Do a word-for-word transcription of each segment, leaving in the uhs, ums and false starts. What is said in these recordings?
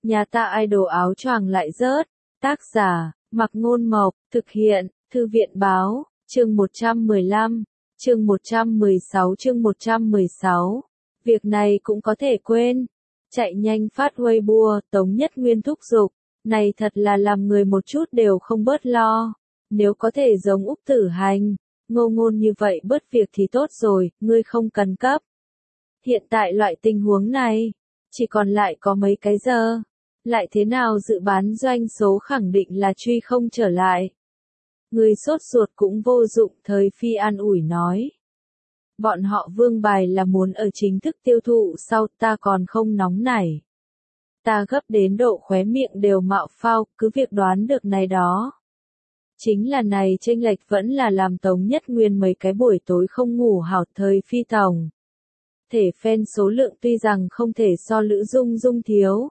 Nhà ta idol áo choàng lại rớt. Tác giả, Mặc Ngôn Mộc, thực hiện, Thư viện Báo, chương một trăm mười lăm, chương một trăm mười sáu chương một trăm mười sáu. Việc này cũng có thể quên. Chạy nhanh phát Weibo, Tống Nhất Nguyên thúc giục. Này thật là làm người một chút đều không bớt lo. Nếu có thể giống Úc Tử Hành, ngô ngôn như vậy bớt việc thì tốt rồi, ngươi không cần cấp. Hiện tại loại tình huống này, chỉ còn lại có mấy cái giờ. Lại thế nào dự bán doanh số khẳng định là truy không trở lại. Người sốt ruột cũng vô dụng, Thời Phi an ủi nói. Bọn họ vương bài là muốn ở chính thức tiêu thụ sau, ta còn không nóng nảy. Ta gấp đến độ khóe miệng đều mạo phao, cứ việc đoán được này đó. Chính là này chênh lệch vẫn là làm Tống Nhất Nguyên mấy cái buổi tối không ngủ hảo. Thời Phi tổng. Thể fan số lượng tuy rằng không thể so Lữ Dung Dung thiếu.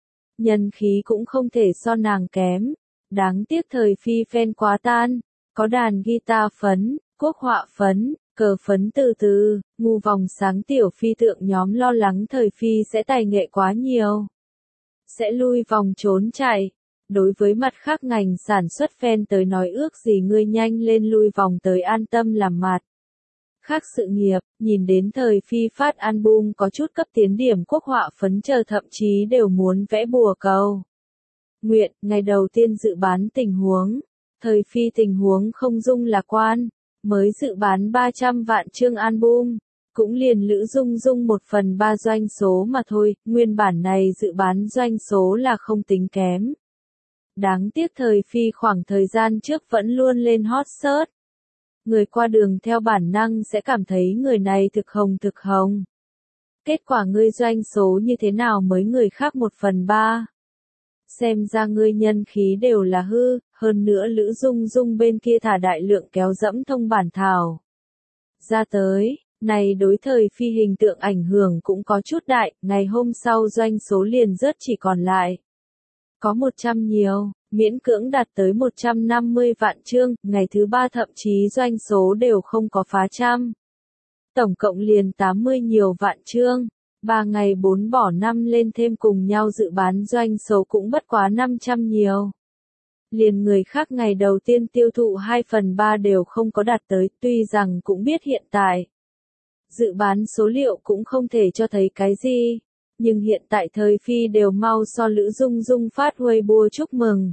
Nhân khí cũng không thể so nàng kém. Đáng tiếc Thời Phi fan quá tan. Có đàn guitar phấn, quốc họa phấn, cờ phấn từ từ, ngu vòng sáng tiểu phi tượng nhóm lo lắng Thời Phi sẽ tài nghệ quá nhiều. Sẽ lui vòng trốn chạy. Đối với mặt khác ngành sản xuất fan tới nói ước gì ngươi nhanh lên lui vòng tới an tâm làm mặt. Khác sự nghiệp, nhìn đến Thời Phi phát album có chút cấp tiến điểm quốc họa phấn chờ thậm chí đều muốn vẽ bùa cầu. Nguyện, ngày đầu tiên dự bán tình huống. Thời Phi tình huống không dung lạc quan. Mới dự bán ba trăm vạn chương album. Cũng liền Lữ Dung Dung một phần ba doanh số mà thôi, nguyên bản này dự bán doanh số là không tính kém. Đáng tiếc Thời Phi khoảng thời gian trước vẫn luôn lên hot search. Người qua đường theo bản năng sẽ cảm thấy người này thực hồng thực hồng. Kết quả ngươi doanh số như thế nào mới người khác một phần ba. Xem ra ngươi nhân khí đều là hư, hơn nữa Lữ Dung Dung bên kia thả đại lượng kéo dẫm thông bản thảo. Ra tới, này đối Thời Phi hình tượng ảnh hưởng cũng có chút đại, ngày hôm sau doanh số liền rớt chỉ còn lại. Có một trăm nhiều, miễn cưỡng đạt tới một trăm năm mươi vạn chương, ngày thứ ba thậm chí doanh số đều không có phá trăm. Tổng cộng liền tám mươi nhiều vạn chương, ba ngày bốn bỏ năm lên thêm cùng nhau dự bán doanh số cũng bất quá năm trăm nhiều. Liền người khác ngày đầu tiên tiêu thụ hai phần ba đều không có đạt tới, tuy rằng cũng biết hiện tại. Dự bán số liệu cũng không thể cho thấy cái gì. Nhưng hiện tại Thời Phi đều mau so Lữ Dung Dung phát Weibo chúc mừng.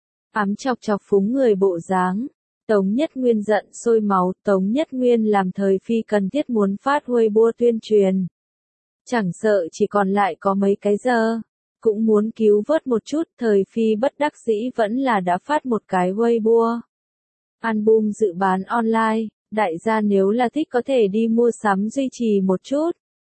Ám chọc chọc phúng người bộ dáng. Tống Nhất Nguyên giận sôi máu, Tống Nhất Nguyên làm Thời Phi cần thiết muốn phát Weibo tuyên truyền. Chẳng sợ chỉ còn lại có mấy cái giờ. Cũng muốn cứu vớt một chút, Thời Phi bất đắc dĩ vẫn là đã phát một cái Weibo. Album dự bán online, đại gia nếu là thích có thể đi mua sắm duy trì một chút.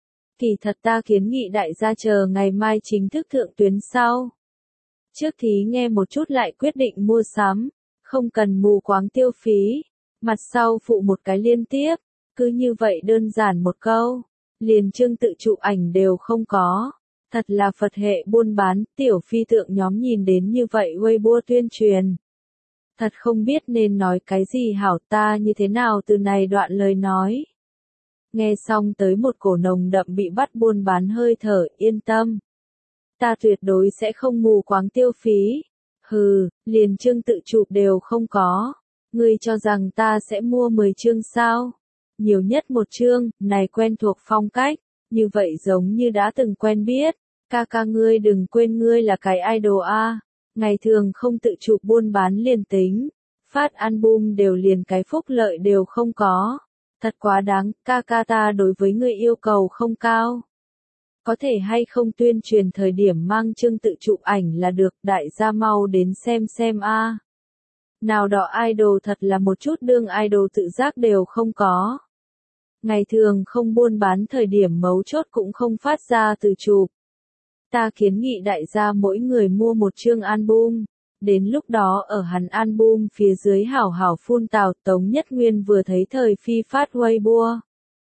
Kỳ thật ta kiến nghị đại gia chờ ngày mai chính thức thượng tuyến sau. Trước thí nghe một chút lại quyết định mua sắm, không cần mù quáng tiêu phí. Mặt sau phụ một cái liên tiếp, cứ như vậy đơn giản một câu, liền chương tự chụp ảnh đều không có. Thật là Phật hệ buôn bán, tiểu phi tượng nhóm nhìn đến như vậy Weibo tuyên truyền. Thật không biết nên nói cái gì hảo, ta như thế nào từ này đoạn lời nói. Nghe xong tới một cổ nồng đậm bị bắt buôn bán hơi thở, yên tâm. Ta tuyệt đối sẽ không mù quáng tiêu phí. Hừ, liền chương tự chụp đều không có. Ngươi cho rằng ta sẽ mua mười chương sao? Nhiều nhất một chương, này quen thuộc phong cách. Như vậy giống như đã từng quen biết. Ca ca ngươi đừng quên ngươi là cái idol a. Ngày thường không tự chụp buôn bán liền tính. Phát album đều liền cái phúc lợi đều không có. Thật quá đáng, ca ca ta đối với ngươi yêu cầu không cao. Có thể hay không tuyên truyền thời điểm mang chương tự chụp ảnh là được, đại gia mau đến xem xem a. À. Nào đó idol thật là một chút đương idol tự giác đều không có. Ngày thường không buôn bán thời điểm mấu chốt cũng không phát ra từ chụp. Ta kiến nghị đại gia mỗi người mua một chương album. Đến lúc đó ở hắn album phía dưới hảo hảo phun tào. Tống Nhất Nguyên vừa thấy Thời Phi phát Weibo.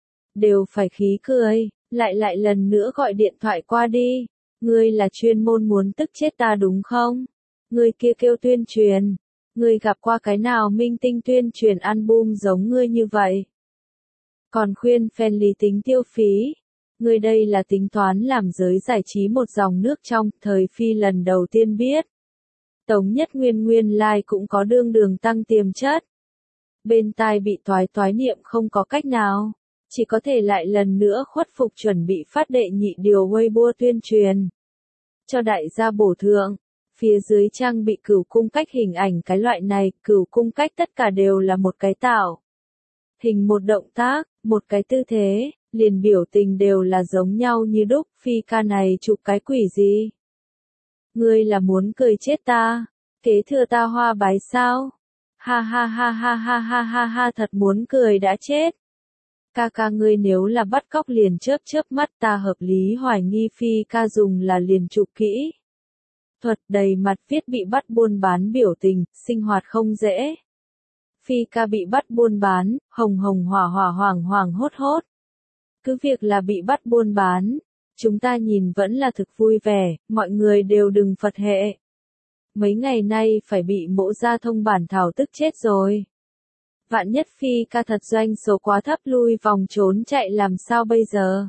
Đều phải khí cười, lại lại lần nữa gọi điện thoại qua đi. Ngươi là chuyên môn muốn tức chết ta đúng không? Ngươi kia kêu tuyên truyền. Ngươi gặp qua cái nào minh tinh tuyên truyền album giống ngươi như vậy? Còn khuyên fan lý tính tiêu phí. Ngươi đây là tính toán làm giới giải trí một dòng nước trong, thời phi lần đầu tiên biết. Tống Nhất Nguyên nguyên lai cũng có đương đường tăng tiềm chất. Bên tai bị toái toái niệm không có cách nào, chỉ có thể lại lần nữa khuất phục chuẩn bị phát đệ nhị điều Weibo tuyên truyền. Cho đại gia bổ thượng, phía dưới trang bị cửu cung cách hình ảnh cái loại này, cửu cung cách tất cả đều là một cái tạo. Hình một động tác, một cái tư thế, liền biểu tình đều là giống nhau như đúc, phi ca này chụp cái quỷ gì? Ngươi là muốn cười chết ta, kế thừa ta hoa bái sao? Ha ha ha ha ha ha ha ha thật muốn cười đã chết. Ca ca ngươi nếu là bắt cóc liền chớp chớp mắt ta hợp lý hoài nghi phi ca dùng là liền chụp kỹ. Thuật đầy mặt viết bị bắt buôn bán biểu tình, sinh hoạt không dễ. Phi ca bị bắt buôn bán, hồng hồng hỏa hỏa hoàng hoàng hốt hốt. Cứ việc là bị bắt buôn bán, chúng ta nhìn vẫn là thực vui vẻ, mọi người đều đừng Phật hệ. Mấy ngày nay phải bị mộ gia thông bản thảo tức chết rồi. Vạn nhất phi ca thật doanh số quá thấp lui vòng trốn chạy làm sao bây giờ?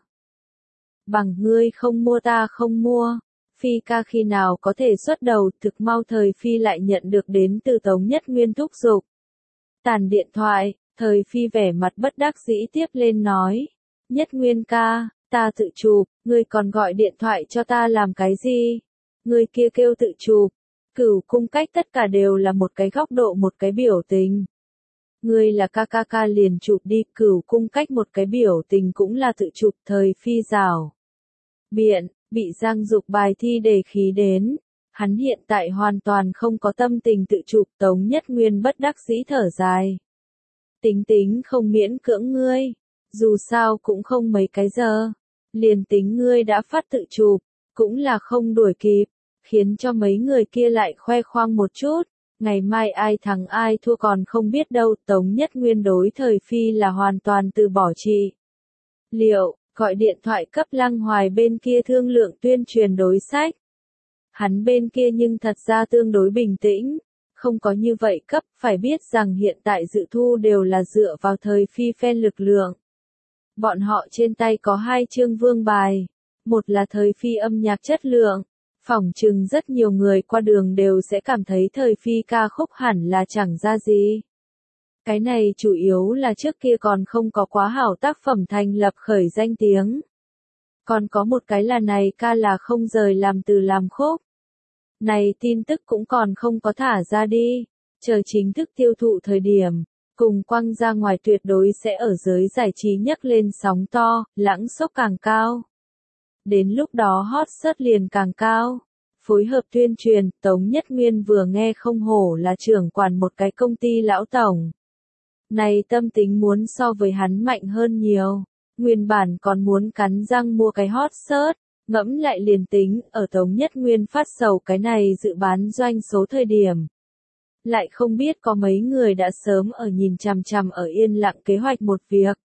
Bằng ngươi không mua ta không mua. Phi ca khi nào có thể xuất đầu, thực mau thời phi lại nhận được đến từ Tống Nhất Nguyên thúc giục. Tàn điện thoại, thời phi vẻ mặt bất đắc dĩ tiếp lên nói. Nhất Nguyên ca, ta tự chụp, ngươi còn gọi điện thoại cho ta làm cái gì? Ngươi kia kêu tự chụp. Cửu cung cách tất cả đều là một cái góc độ một cái biểu tình. Ngươi là ca ca ca liền chụp đi, cửu cung cách một cái biểu tình cũng là tự chụp, thời phi rào. Biện, bị Giang Dục bài thi đề khí đến. Hắn hiện tại hoàn toàn không có tâm tình tự chụp, Tống Nhất Nguyên bất đắc dĩ thở dài. Tính tính không miễn cưỡng ngươi, dù sao cũng không mấy cái giờ. Liền tính ngươi đã phát tự chụp, cũng là không đuổi kịp, khiến cho mấy người kia lại khoe khoang một chút. Ngày mai ai thắng ai thua còn không biết đâu, Tống Nhất Nguyên đối thời phi là hoàn toàn từ bỏ trị. Liệu, gọi điện thoại cấp Lăng Hoài bên kia thương lượng tuyên truyền đối sách. Hắn bên kia nhưng thật ra tương đối bình tĩnh, không có như vậy cấp, phải biết rằng hiện tại dự thu đều là dựa vào thời phi phen lực lượng. Bọn họ trên tay có hai chương vương bài, một là thời phi âm nhạc chất lượng. Phỏng chừng rất nhiều người qua đường đều sẽ cảm thấy thời phi ca khúc hẳn là chẳng ra gì. Cái này chủ yếu là trước kia còn không có quá hảo tác phẩm thành lập khởi danh tiếng. Còn có một cái là này ca là không rời làm từ làm khúc. Này tin tức cũng còn không có thả ra đi, chờ chính thức tiêu thụ thời điểm, cùng quăng ra ngoài tuyệt đối sẽ ở giới giải trí nhấc lên sóng to, lãng sốc càng cao. Đến lúc đó hot search liền càng cao. Phối hợp tuyên truyền, Tống Nhất Nguyên vừa nghe không hổ là trưởng quản một cái công ty lão tổng. Này tâm tính muốn so với hắn mạnh hơn nhiều. Nguyên bản còn muốn cắn răng mua cái hot search, ngẫm lại liền tính, ở Tống Nhất Nguyên phát sầu cái này dự bán doanh số thời điểm. Lại không biết có mấy người đã sớm ở nhìn chằm chằm ở yên lặng kế hoạch một việc.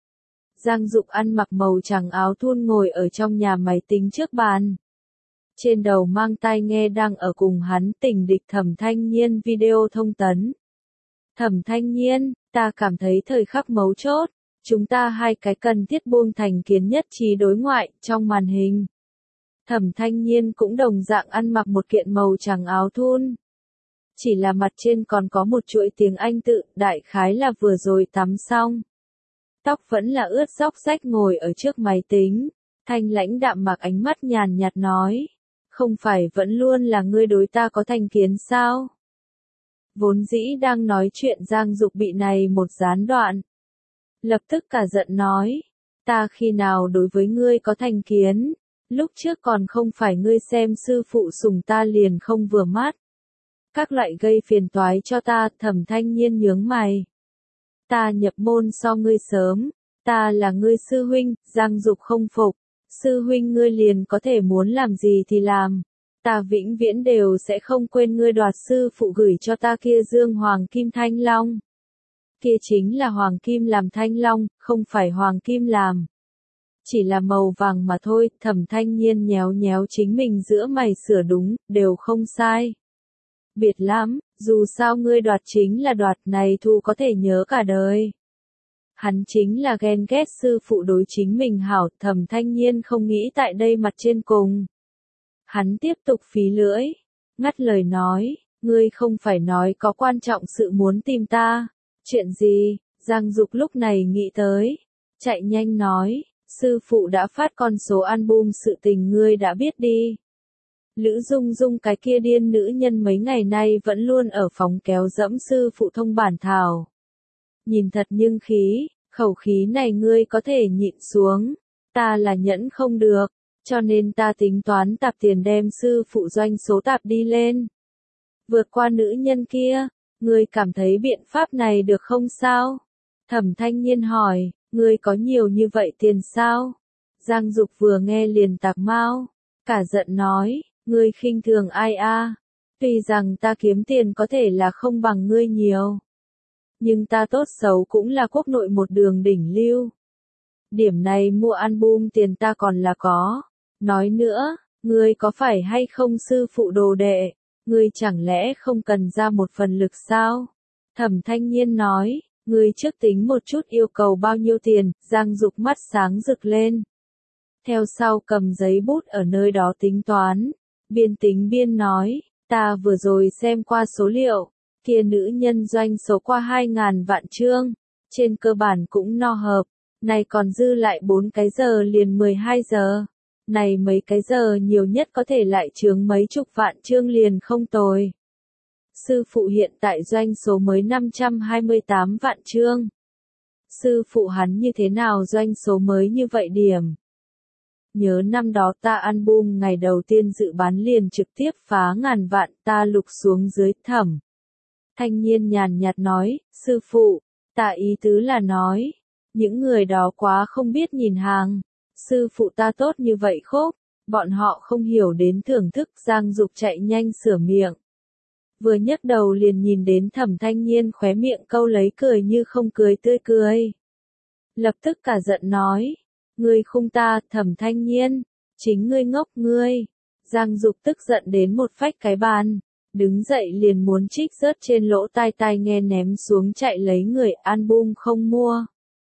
Giang Dục ăn mặc màu trắng áo thun ngồi ở trong nhà máy tính trước bàn. Trên đầu mang tai nghe đang ở cùng hắn tình địch Thẩm Thanh Nhiên video thông tấn. Thẩm Thanh Nhiên, ta cảm thấy thời khắc mấu chốt, chúng ta hai cái cần thiết buông thành kiến nhất trí đối ngoại, trong màn hình. Thẩm Thanh Nhiên cũng đồng dạng ăn mặc một kiện màu trắng áo thun. Chỉ là mặt trên còn có một chuỗi tiếng Anh tự, đại khái là vừa rồi tắm xong. Tóc vẫn là ướt róc rách ngồi ở trước máy tính. Thanh lãnh đạm mặc ánh mắt nhàn nhạt nói. Không phải vẫn luôn là ngươi đối ta có thành kiến sao? Vốn dĩ đang nói chuyện Giang Dục bị này một gián đoạn. Lập tức cả giận nói. Ta khi nào đối với ngươi có thành kiến? Lúc trước còn không phải ngươi xem sư phụ sủng ta liền không vừa mắt. Các loại gây phiền toái cho ta, Thẩm Thanh Nhiên nhướng mày. Ta nhập môn so ngươi sớm, ta là ngươi sư huynh, Giang Dục không phục, sư huynh ngươi liền có thể muốn làm gì thì làm, ta vĩnh viễn đều sẽ không quên ngươi đoạt sư phụ gửi cho ta kia dương hoàng kim thanh long. Kia chính là hoàng kim làm thanh long, không phải hoàng kim làm. Chỉ là màu vàng mà thôi, Thẩm Thanh Nhiên nhéo nhéo chính mình giữa mày sửa đúng, đều không sai. Biệt lắm, dù sao ngươi đoạt chính là đoạt này thu có thể nhớ cả đời. Hắn chính là ghen ghét sư phụ đối chính mình hảo, Thẩm Thanh Nhiên không nghĩ tại đây mặt trên cùng. Hắn tiếp tục phí lưỡi, ngắt lời nói, ngươi không phải nói có quan trọng sự muốn tìm ta, chuyện gì? Giang Dục lúc này nghĩ tới, chạy nhanh nói, sư phụ đã phát con số album sự tình ngươi đã biết đi. Lữ Dung Dung cái kia điên nữ nhân mấy ngày nay vẫn luôn ở phòng kéo dẫm sư phụ thông bản thảo. Nhìn thật nhưng khí, khẩu khí này ngươi có thể nhịn xuống, ta là nhẫn không được, cho nên ta tính toán tạp tiền đem sư phụ doanh số tạp đi lên. Vượt qua nữ nhân kia, ngươi cảm thấy biện pháp này được không sao? Thẩm Thanh Nhiên hỏi, ngươi có nhiều như vậy tiền sao? Giang Dục vừa nghe liền tạc mau, cả giận nói, ngươi khinh thường ai a? Tuy rằng ta kiếm tiền có thể là không bằng ngươi nhiều, nhưng ta tốt xấu cũng là quốc nội một đường đỉnh lưu. Điểm này mua album tiền ta còn là có. Nói nữa, ngươi có phải hay không sư phụ đồ đệ, ngươi chẳng lẽ không cần ra một phần lực sao? Thẩm Thanh Nhiên nói, ngươi trước tính một chút yêu cầu bao nhiêu tiền, Giang Dục mắt sáng rực lên. Theo sau cầm giấy bút ở nơi đó tính toán, biên tính biên nói, ta vừa rồi xem qua số liệu, kia nữ nhân doanh số qua hai ngàn vạn chương, trên cơ bản cũng no hợp, này còn dư lại bốn cái giờ liền mười hai giờ. Này mấy cái giờ nhiều nhất có thể lại chướng mấy chục vạn chương liền không tồi. Sư phụ hiện tại doanh số mới năm trăm hai mươi tám vạn chương. Sư phụ hắn như thế nào doanh số mới như vậy điểm? Nhớ năm đó ta album ngày đầu tiên dự bán liền trực tiếp phá ngàn vạn, ta lục xuống dưới. Thẩm Thanh Nhiên nhàn nhạt nói, sư phụ, ta ý tứ là nói, những người đó quá không biết nhìn hàng. Sư phụ ta tốt như vậy khốp, bọn họ không hiểu đến thưởng thức. Giang Dục chạy nhanh sửa miệng. Vừa nhấc đầu liền nhìn đến Thẩm Thanh Nhiên khóe miệng câu lấy cười như không cười tươi cười. Lập tức cả giận nói, ngươi khung ta, Thẩm Thanh Nhiên, chính ngươi ngốc ngươi. Giang Dục tức giận đến một phách cái bàn, đứng dậy liền muốn trích rớt trên lỗ tai tai nghe ném xuống chạy lấy người. Album không mua.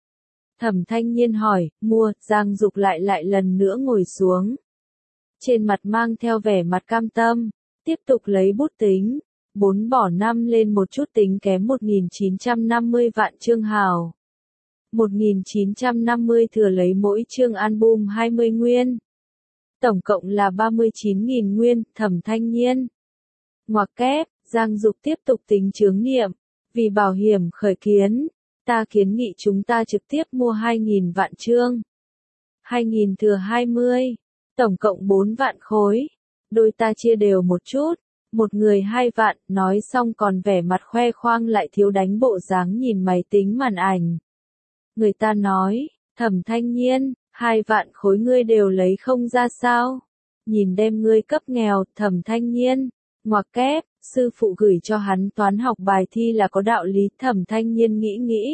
Thẩm Thanh Nhiên hỏi, mua, Giang Dục lại lại lần nữa ngồi xuống. Trên mặt mang theo vẻ mặt cam tâm, tiếp tục lấy bút tính, bốn bỏ năm lên một chút tính kém một nghìn chín trăm năm mươi vạn chương hào. một nghìn chín trăm năm mươi thừa lấy mỗi chương album hai mươi nguyên. Tổng cộng là ba mươi chín nghìn nguyên, Thẩm Thanh Nhiên. Ngoặc kép, Giang Dục tiếp tục tính chướng niệm, vì bảo hiểm khởi kiến. Ta kiến nghị chúng ta trực tiếp mua hai nghìn vạn chương. hai nghìn thừa hai mươi, tổng cộng bốn vạn khối. Đôi ta chia đều một chút, một người hai vạn, nói xong còn vẻ mặt khoe khoang lại thiếu đánh bộ dáng nhìn máy tính màn ảnh. Người ta nói, Thẩm Thanh Nhiên, hai vạn khối ngươi đều lấy không ra sao? Nhìn đem ngươi cấp nghèo. Thẩm Thanh Nhiên, ngoặc kép, sư phụ gửi cho hắn toán học bài thi là có đạo lý. Thẩm Thanh Nhiên nghĩ nghĩ,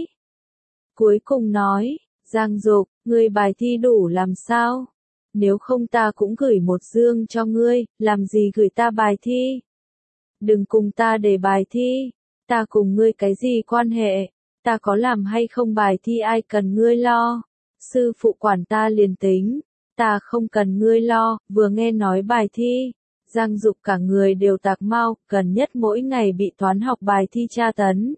cuối cùng nói, Giang Dục, ngươi bài thi đủ làm sao? Nếu không ta cũng gửi một dương cho ngươi, làm gì gửi ta bài thi? Đừng cùng ta để bài thi, ta cùng ngươi cái gì quan hệ? Ta có làm hay không bài thi ai cần ngươi lo? Sư phụ quản ta liền tính, ta không cần ngươi lo. Vừa nghe nói bài thi, Giang Dục cả người đều tạc mau, gần nhất mỗi ngày bị toán học bài thi tra tấn,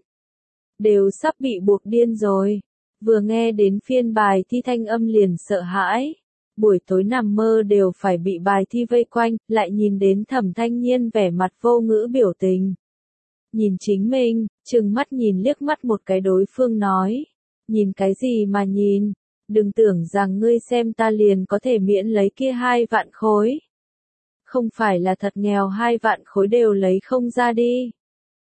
đều sắp bị buộc điên rồi. Vừa nghe đến phiên bài thi thanh âm liền sợ hãi, buổi tối nằm mơ đều phải bị bài thi vây quanh, lại nhìn đến Thẩm Thanh Nhiên vẻ mặt vô ngữ biểu tình. Nhìn chính mình, trừng mắt nhìn liếc mắt một cái đối phương nói, nhìn cái gì mà nhìn, đừng tưởng rằng ngươi xem ta liền có thể miễn lấy kia hai vạn khối. Không phải là thật nghèo hai vạn khối đều lấy không ra đi.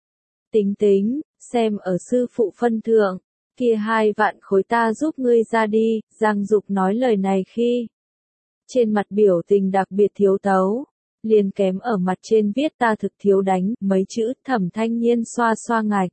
Tính tính, xem ở sư phụ phân thượng, kia hai vạn khối ta giúp ngươi ra đi. Giang Dục nói lời này khi trên mặt biểu tình đặc biệt thiếu tấu, liền kém ở mặt trên viết ta thực thiếu đánh mấy chữ. Thẩm Thanh Nhiên xoa xoa ngạch,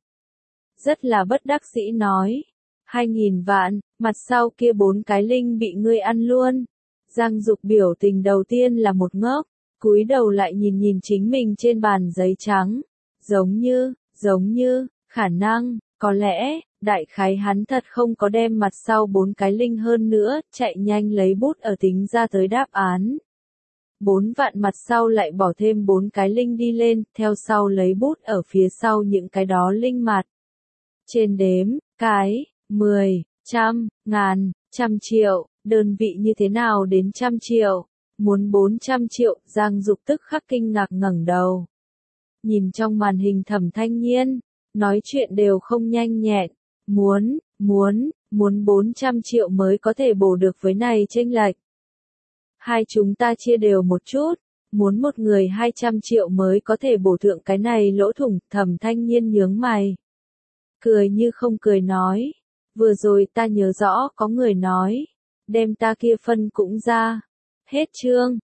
rất là bất đắc dĩ nói, hai nghìn vạn, mặt sau kia bốn cái linh bị ngươi ăn luôn. Giang Dục biểu tình đầu tiên là một ngốc, cúi đầu lại nhìn nhìn chính mình trên bàn giấy trắng, giống như, giống như, khả năng, có lẽ, Đại khái hắn thật không có đem mặt sau bốn cái linh hơn nữa, chạy nhanh lấy bút ở tính ra tới đáp án. Bốn vạn mặt sau lại bỏ thêm bốn cái linh đi lên, theo sau lấy bút ở phía sau những cái đó linh mặt. Trên đếm, cái, mười, trăm, ngàn, trăm triệu, đơn vị như thế nào đến trăm triệu, muốn bốn trăm triệu, Giang Dục tức khắc kinh ngạc ngẩng đầu. Nhìn trong màn hình Thẩm Thanh Nhiên, nói chuyện đều không nhanh nhẹn, muốn, muốn, muốn bốn trăm triệu mới có thể bổ được với này chênh lệch. Hai chúng ta chia đều một chút, muốn một người hai trăm triệu mới có thể bổ thượng cái này lỗ thủng, Thẩm Thanh Nhiên nhướng mày. Cười như không cười nói, vừa rồi ta nhớ rõ có người nói, đem ta kia phân cũng ra. Hết chương.